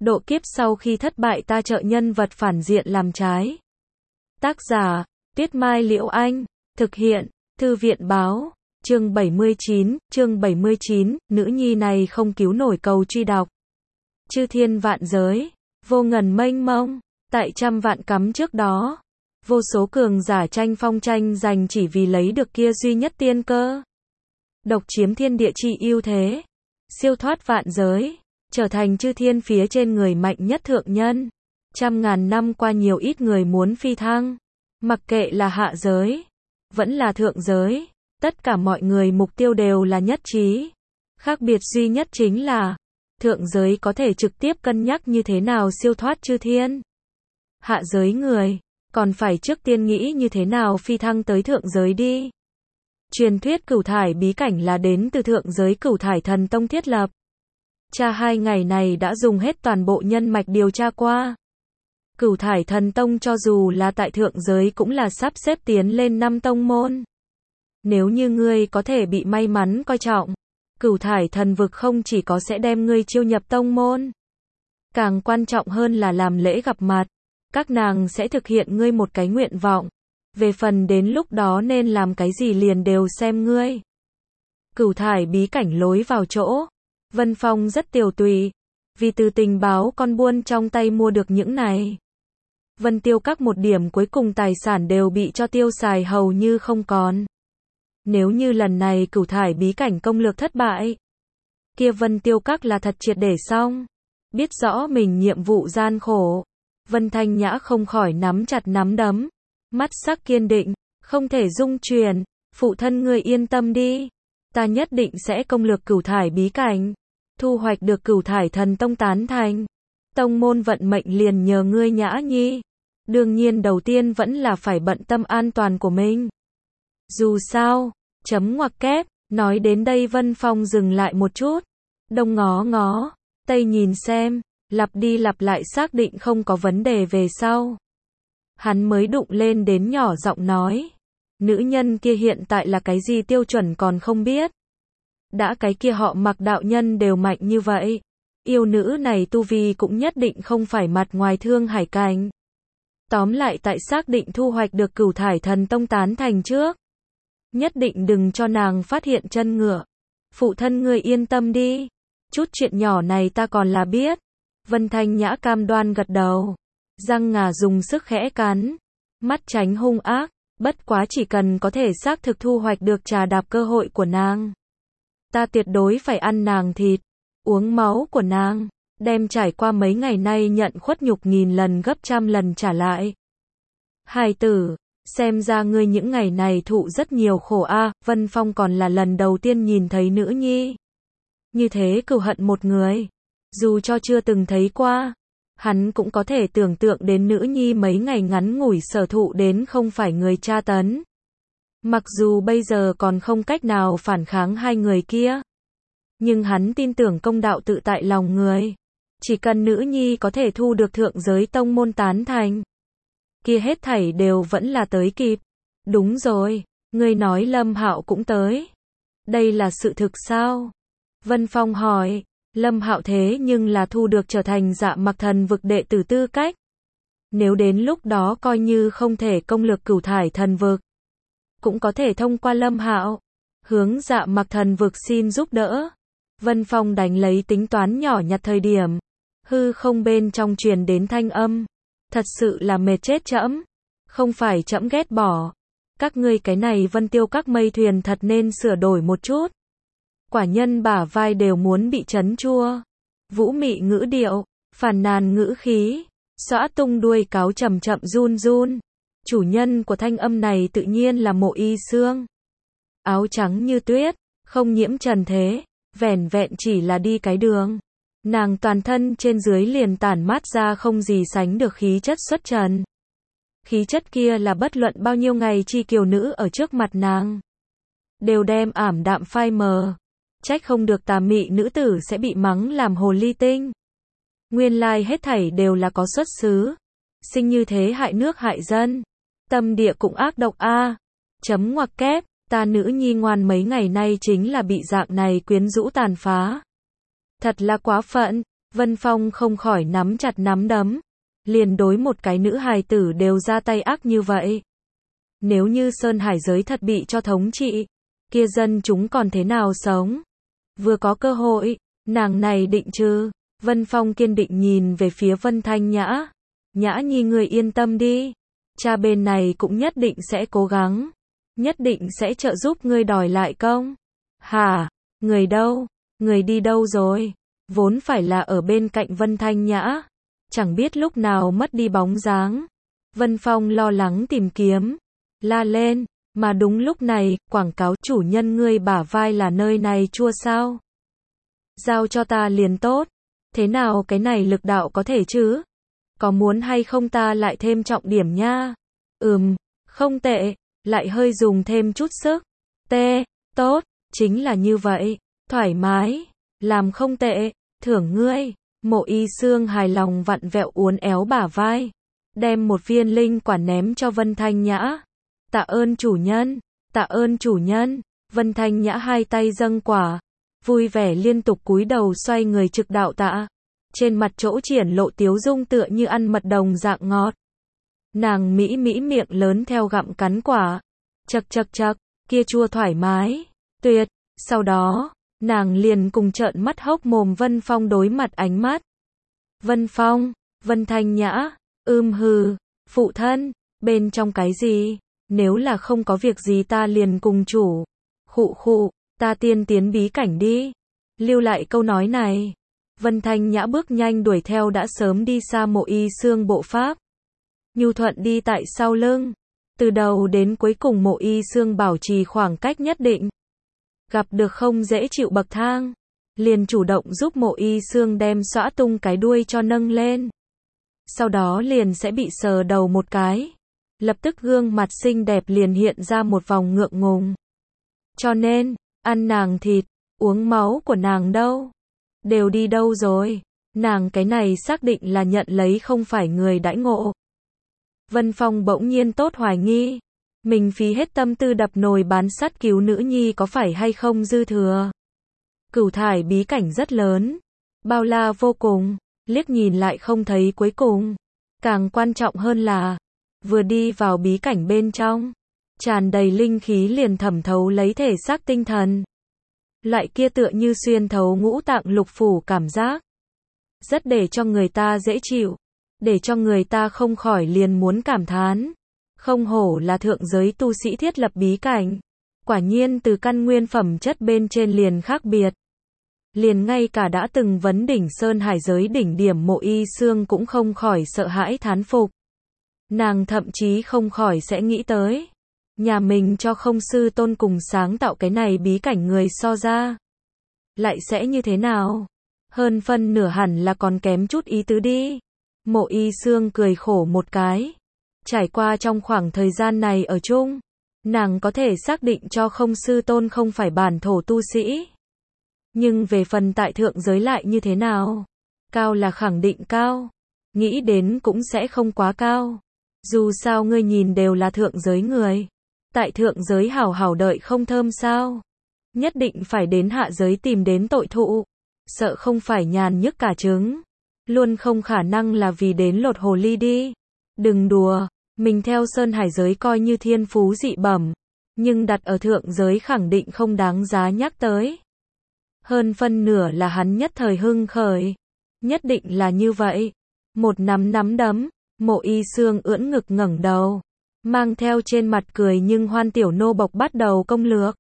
Độ kiếp sau khi thất bại ta trợ nhân vật phản diện làm trái. Tác giả, Tuyết Mai Liễu Anh. Thực hiện, Thư viện Báo. Chương 79, nữ nhi này không cứu nổi cầu truy đọc. Chư thiên vạn giới, vô ngần mênh mông, tại trăm vạn cắm trước đó. Vô số cường giả tranh phong tranh giành chỉ vì lấy được kia duy nhất tiên cơ. Độc chiếm thiên địa chi ưu thế. Siêu thoát vạn giới. Trở thành chư thiên phía trên người mạnh nhất thượng nhân. Trăm ngàn năm qua nhiều ít người muốn phi thăng. Mặc kệ là hạ giới, vẫn là thượng giới. Tất cả mọi người mục tiêu đều là nhất trí. Khác biệt duy nhất chính là, thượng giới có thể trực tiếp cân nhắc như thế nào siêu thoát chư thiên. Hạ giới người, còn phải trước tiên nghĩ như thế nào phi thăng tới thượng giới đi. Truyền thuyết Cửu Thải bí cảnh là đến từ thượng giới Cửu Thải Thần Tông thiết lập. Cha 2 ngày này đã dùng hết toàn bộ nhân mạch điều tra qua. Cửu Thải Thần Tông cho dù là tại thượng giới cũng là sắp xếp tiến lên 5 tông môn. Nếu như ngươi có thể bị may mắn coi trọng, Cửu Thải Thần Vực không chỉ có sẽ đem ngươi chiêu nhập tông môn, càng quan trọng hơn là làm lễ gặp mặt. Các nàng sẽ thực hiện ngươi một cái nguyện vọng. Về phần đến lúc đó nên làm cái gì liền đều xem ngươi. Cửu Thải bí cảnh lối vào chỗ. Vân Phong rất tiều tụy. Vì từ tình báo con buôn trong tay mua được những này. Vân Tiêu Các một điểm cuối cùng tài sản đều bị cho tiêu xài hầu như không còn. Nếu như lần này Cửu Thải bí cảnh công lược thất bại, kia Vân Tiêu Các là thật triệt để xong. Biết rõ mình nhiệm vụ gian khổ, Vân Thanh Nhã không khỏi nắm chặt nắm đấm, mắt sắc kiên định, không thể dung chuyển. Phụ thân ngươi yên tâm đi, ta nhất định sẽ công lược Cửu Thải bí cảnh, thu hoạch được Cửu Thải Thần Tông tán thành. Tông môn vận mệnh liền nhờ ngươi Nhã Nhi. Đương nhiên đầu tiên vẫn là phải bận tâm an toàn của mình. Dù sao, chấm ngoặc kép, nói đến đây Vân Phong dừng lại một chút. Đông ngó ngó, tây nhìn xem, lặp đi lặp lại xác định không có vấn đề về sau. Hắn mới đụng lên đến nhỏ giọng nói. Nữ nhân kia hiện tại là cái gì tiêu chuẩn còn không biết. Đã cái kia họ Mặc đạo nhân đều mạnh như vậy. Yêu nữ này tu vi cũng nhất định không phải mặt ngoài Thương Hải cảnh. Tóm lại tại xác định thu hoạch được Cửu Thải Thần Tông tán thành trước. Nhất định đừng cho nàng phát hiện chân ngựa. Phụ thân ngươi yên tâm đi. Chút chuyện nhỏ này ta còn là biết. Vân Thanh Nhã cam đoan gật đầu. Răng ngà dùng sức khẽ cắn. Mắt tránh hung ác. Bất quá chỉ cần có thể xác thực thu hoạch được trà đạp cơ hội của nàng. Ta tuyệt đối phải ăn nàng thịt. Uống máu của nàng. Đem trải qua mấy ngày nay nhận khuất nhục nghìn lần gấp trăm lần trả lại. Hài tử, xem ra ngươi những ngày này thụ rất nhiều khổ a. Vân Phong còn là lần đầu tiên nhìn thấy nữ nhi như thế cừu hận một người. Dù cho chưa từng thấy qua, hắn cũng có thể tưởng tượng đến nữ nhi mấy ngày ngắn ngủi sở thụ đến không phải người tra tấn. Mặc dù bây giờ còn không cách nào phản kháng hai người kia, nhưng hắn tin tưởng công đạo tự tại lòng người. Chỉ cần nữ nhi có thể thu được thượng giới tông môn tán thành, kia hết thảy đều vẫn là tới kịp. Đúng rồi, ngươi nói Lâm Hạo cũng tới. Đây là sự thực sao? Vân Phong hỏi. Lâm Hạo thế nhưng là thu được trở thành Dạ Mặc Thần Vực đệ tử tư cách. Nếu đến lúc đó coi như không thể công lược Cửu Thải Thần Vực, cũng có thể thông qua Lâm Hạo, hướng Dạ Mặc Thần Vực xin giúp đỡ. Vân Phong đánh lấy tính toán nhỏ nhặt thời điểm, hư không bên trong truyền đến thanh âm. Thật sự là mệt chết trẫm. Không phải trẫm ghét bỏ. Các ngươi cái này Vân Tiêu Các mây thuyền thật nên sửa đổi một chút. Quả nhân bả vai đều muốn bị chấn chua. Vũ mị ngữ điệu, phàn nàn ngữ khí, xõa tung đuôi cáo chậm chậm run run. Chủ nhân của thanh âm này tự nhiên là Mộ Y Xương. Áo trắng như tuyết, không nhiễm trần thế, vẻn vẹn chỉ là đi cái đường. Nàng toàn thân trên dưới liền tản mát ra không gì sánh được khí chất xuất trần. Khí chất kia là bất luận bao nhiêu ngày chi kiều nữ ở trước mặt nàng, đều đem ảm đạm phai mờ. Trách không được tà mị nữ tử sẽ bị mắng làm hồ ly tinh. Nguyên lai hết thảy đều là có xuất xứ. Sinh như thế hại nước hại dân. Tâm địa cũng ác độc a. Chấm ngoặc kép, ta nữ nhi ngoan mấy ngày nay chính là bị dạng này quyến rũ tàn phá. Thật là quá phận. Vân Phong không khỏi nắm chặt nắm đấm. Liền đối một cái nữ hài tử đều ra tay ác như vậy. Nếu như Sơn Hải giới thật bị cho thống trị, kia dân chúng còn thế nào sống? Vừa có cơ hội, nàng này định chứ? Vân Phong kiên định nhìn về phía Vân Thanh Nhã. Nhã nhi người yên tâm đi. Cha bên này cũng nhất định sẽ cố gắng. Nhất định sẽ trợ giúp ngươi đòi lại công. Hả? Người đâu? Người đi đâu rồi? Vốn phải là ở bên cạnh Vân Thanh Nhã. Chẳng biết lúc nào mất đi bóng dáng. Vân Phong lo lắng tìm kiếm. La lên. Mà đúng lúc này, quảng cáo chủ nhân ngươi bả vai là nơi này chua sao? Giao cho ta liền tốt. Thế nào cái này lực đạo có thể chứ? Có muốn hay không ta lại thêm trọng điểm nha? Không tệ. Lại hơi dùng thêm chút sức. Tốt. Chính là như vậy. Thoải mái. Làm không tệ. Thưởng ngươi. Mộ Y Xương hài lòng vặn vẹo uốn éo bả vai. Đem một viên linh quả ném cho Vân Thanh Nhã. Tạ ơn chủ nhân. Tạ ơn chủ nhân. Vân Thanh Nhã hai tay dâng quả. Vui vẻ liên tục cúi đầu xoay người trực đạo tạ. Trên mặt chỗ triển lộ tiếu dung tựa như ăn mật đồng dạng ngọt. Nàng mỹ miệng lớn theo gặm cắn quả. Chậc, kia chua thoải mái. Tuyệt. Sau đó, nàng liền cùng trợn mắt hốc mồm Vân Phong đối mặt ánh mắt. Vân Phong, Vân Thanh Nhã, hừ, phụ thân, bên trong cái gì? Nếu là không có việc gì ta liền cùng chủ. Khụ, ta tiến bí cảnh đi. Lưu lại câu nói này. Vân Thanh Nhã bước nhanh đuổi theo đã sớm đi xa Mộ Y Xương bộ pháp. Nhu thuận đi tại sau lưng. Từ đầu đến cuối cùng Mộ Y Xương bảo trì khoảng cách nhất định. Gặp được không dễ chịu bậc thang, liền chủ động giúp Mộ Y Xương đem xõa tung cái đuôi cho nâng lên. Sau đó liền sẽ bị sờ đầu một cái. Lập tức gương mặt xinh đẹp liền hiện ra một vòng ngượng ngùng. Cho nên, ăn nàng thịt, uống máu của nàng đâu? Đều đi đâu rồi? Nàng cái này xác định là nhận lấy không phải người đãi ngộ. Vân Phong bỗng nhiên tốt hoài nghi. Mình phí hết tâm tư đập nồi bán sắt cứu nữ nhi có phải hay không dư thừa. Cửu thải bí cảnh rất lớn. Bao la vô cùng. Liếc nhìn lại không thấy cuối cùng. Càng quan trọng hơn là, vừa đi vào bí cảnh bên trong, tràn đầy linh khí liền thẩm thấu lấy thể xác tinh thần. Loại kia tựa như xuyên thấu ngũ tạng lục phủ cảm giác. Rất để cho người ta dễ chịu. Để cho người ta không khỏi liền muốn cảm thán. Không hổ là thượng giới tu sĩ thiết lập bí cảnh. Quả nhiên từ căn nguyên phẩm chất bên trên liền khác biệt. Liền ngay cả đã từng vấn đỉnh Sơn Hải giới đỉnh điểm Mộ Y Xương cũng không khỏi sợ hãi thán phục. Nàng thậm chí không khỏi sẽ nghĩ tới. Nhà mình cho không sư tôn cùng sáng tạo cái này bí cảnh người so ra. Lại sẽ như thế nào? Hơn phân nửa hẳn là còn kém chút ý tứ đi. Mộ Y Xương cười khổ một cái. Trải qua trong khoảng thời gian này ở chung, nàng có thể xác định cho không sư tôn không phải bản thổ tu sĩ. Nhưng về phần tại thượng giới lại như thế nào? Cao là khẳng định cao. Nghĩ đến cũng sẽ không quá cao. Dù sao ngươi nhìn đều là thượng giới người. Tại thượng giới hảo hảo đợi không thơm sao? Nhất định phải đến hạ giới tìm đến tội thụ. Sợ không phải nhàn nhức cả trứng. Luôn không khả năng là vì đến lột hồ ly đi. Đừng đùa. Mình theo Sơn Hải giới coi như thiên phú dị bẩm. Nhưng đặt ở thượng giới khẳng định không đáng giá nhắc tới. Hơn phân nửa là hắn nhất thời hưng khởi. Nhất định là như vậy. Một nắm đấm. Mộ Y Xương ưỡn ngực ngẩng đầu. Mang theo trên mặt cười nhưng hoan tiểu nô bộc bắt đầu công lược.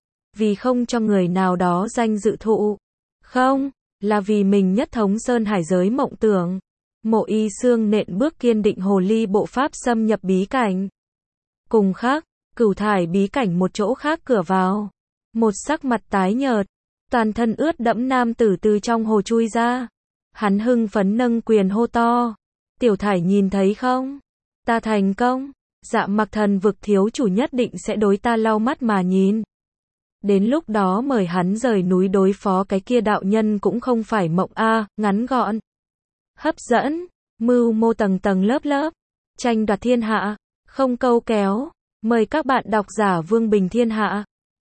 Vì không cho người nào đó danh dự thụ. Không, là vì mình nhất thống Sơn Hải giới mộng tưởng. Mộ Y Xương nện bước kiên định hồ ly bộ pháp xâm nhập bí cảnh. Cùng khác, cửu thải bí cảnh một chỗ khác cửa vào. Một sắc mặt tái nhợt, toàn thân ướt đẫm nam tử từ trong hồ chui ra. Hắn hưng phấn nâng quyền hô to. Tiểu thải nhìn thấy không? Ta thành công. Dạ Mặc Thần vực thiếu chủ nhất định sẽ đối ta lau mắt mà nhìn. Đến lúc đó mời hắn rời núi đối phó cái kia đạo nhân cũng không phải mộng a, ngắn gọn. Hấp dẫn, mưu mô tầng lớp, tranh đoạt thiên hạ, không câu kéo. Mời các bạn độc giả Vương Bình Thiên Hạ.